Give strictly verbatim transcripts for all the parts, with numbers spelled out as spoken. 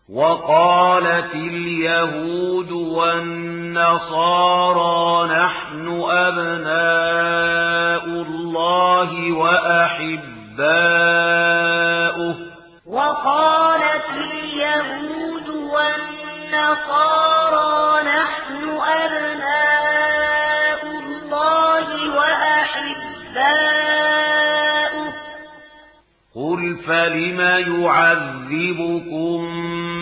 وقالت اليهود والنصارى نحن أبناء الله وأحباؤه وقالت اليهود والنصارى نحن أبناء الله وأحباؤه قل فلم يعذبكم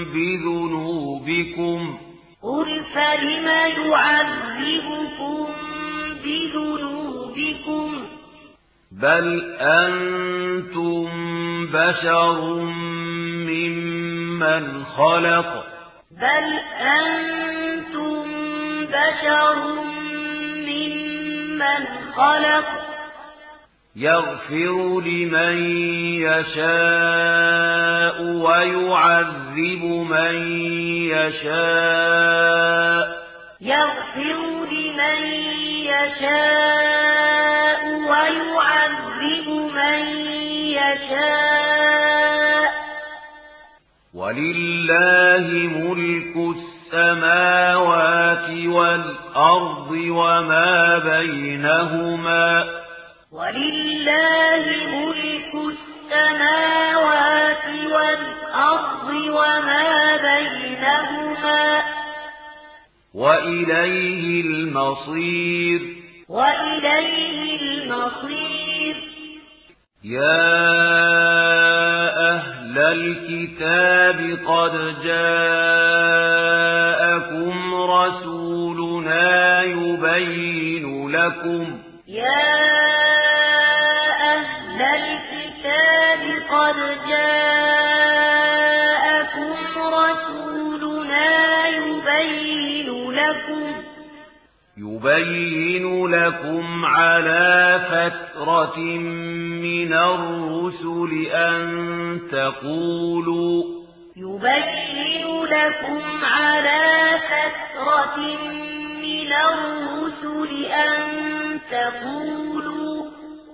بذنوبكم قل فلم يعذبكم بذنوبكم بل أنتم بشر ممن خلق بل أنتم بشر ممن خلق يغفر لمن يشاء ويعذب من يشاء يغفر لمن يشاء ويعذب من يشاء ولله ملك السماوات والأرض وما بينهما ولله ملك السماوات والأرض وما بينهما وإليه المصير وإليه المصير يا أهل الكتاب قد جاءكم رسولنا يبين لكم يا أهل الكتاب قد جاءكم رسولنا يبين لكم يبين لكم على فترة من الرسل أن تقولوا يبين لكم على فترة من الرسل أن تقولوا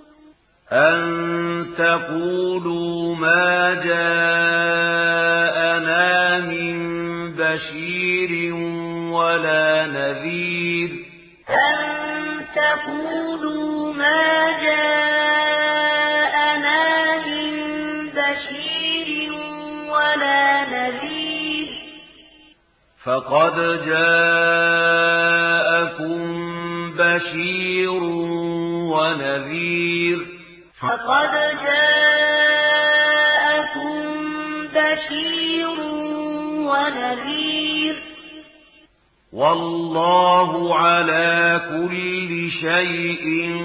أن تقولوا ما جاءنا من بشير ولا نذير أن تقولوا ما جاءنا من بشير ولا نذير فقد جاءكم بشير ونذير فقد جاءكم بشير ونذير والله على كل شيء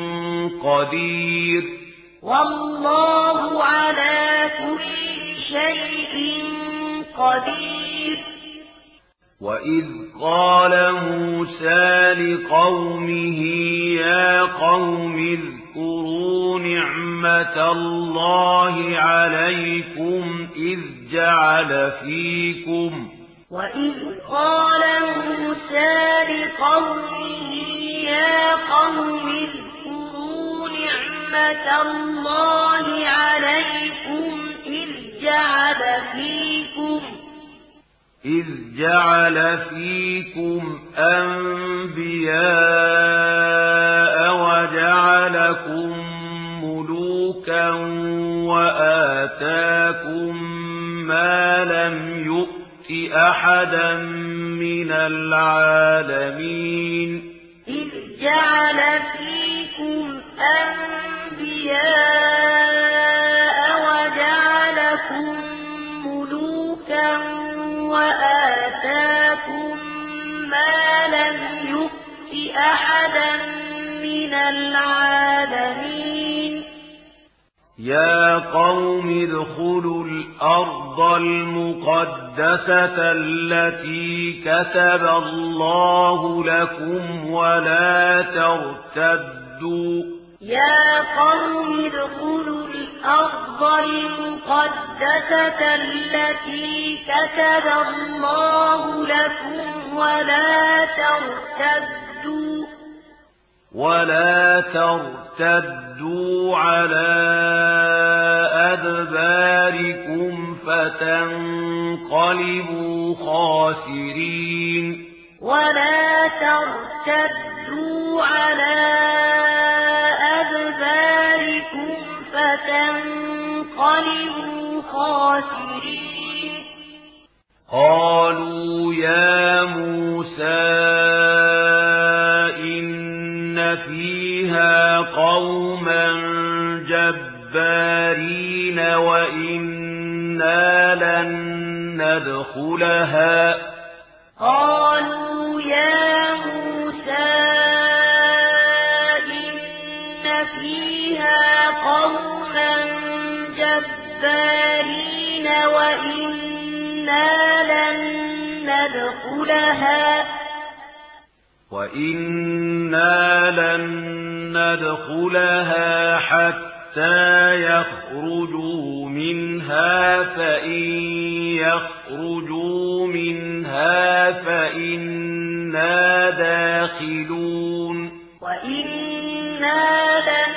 قدير والله على كل شيء قدير وإذ قال موسى لقومه يا قوم اذكروا نعمة الله عليكم إذ جعل فيكم وإذ قال موسى لقومه يا قوم اذكروا نعمة الله عليكم إذ جعل فيكم إذ جعل فيكم أنبياء وجعلكم ملوكا وآتاكم ما لم يؤت أحدا من العالمين إذ جعل فيكم أنبياء وجعلكم ملوكا وآتاكم ما لم يؤت أحدا من العالمين يا قوم ادخلوا الأرض المقدسة التي كتب الله لكم ولا ترتدوا يا قوم ادخلوا الأرض المقدسة التي كتب الله لكم ولا ترتدوا ولا ترتدوا على أدباركم فتنقلبوا خاسرين ولا ترتدوا على أدباركم فتنقلبوا خاسرين قالوا يا موسى إن فيها قوما جبارين وإنا لن ندخلها قالوا يا موسى إن فيها قوما جبارين وإنا لن ندخلها وإنا لن ندخلها حتى يخرجوا منها فإن يخرجوا منها فإنا داخلون وإنا لن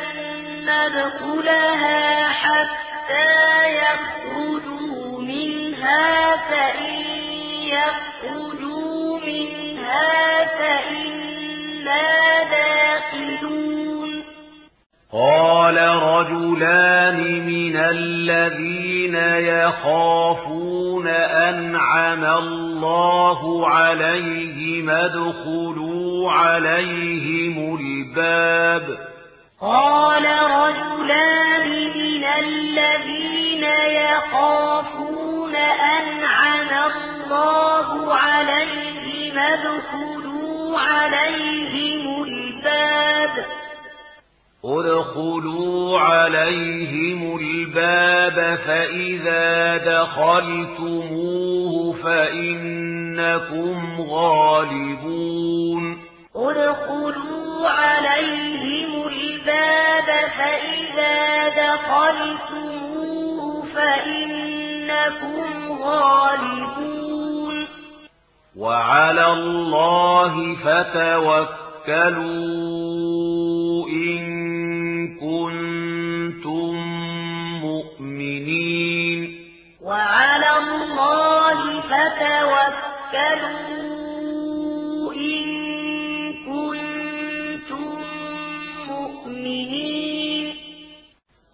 ندخلها حتى يخرجوا منها فإن يخرجوا منها فإنا داخلون قال رجلان من الذين يخافون أنعم الله عليهم ادخلوا عليهم الباب قال رجلان من الذين يخافون أنعم الله عليهم ادخلوا عليهم الباب ادخلوا عليهم الباب فإذا دخلتموه فإنكم غالبون ادخلوا عليهم الباب فإذا دخلتموه فإنكم غالبون وعلى الله فتوكلوا إن كنتم مؤمنين وعلى الله فتوكلوا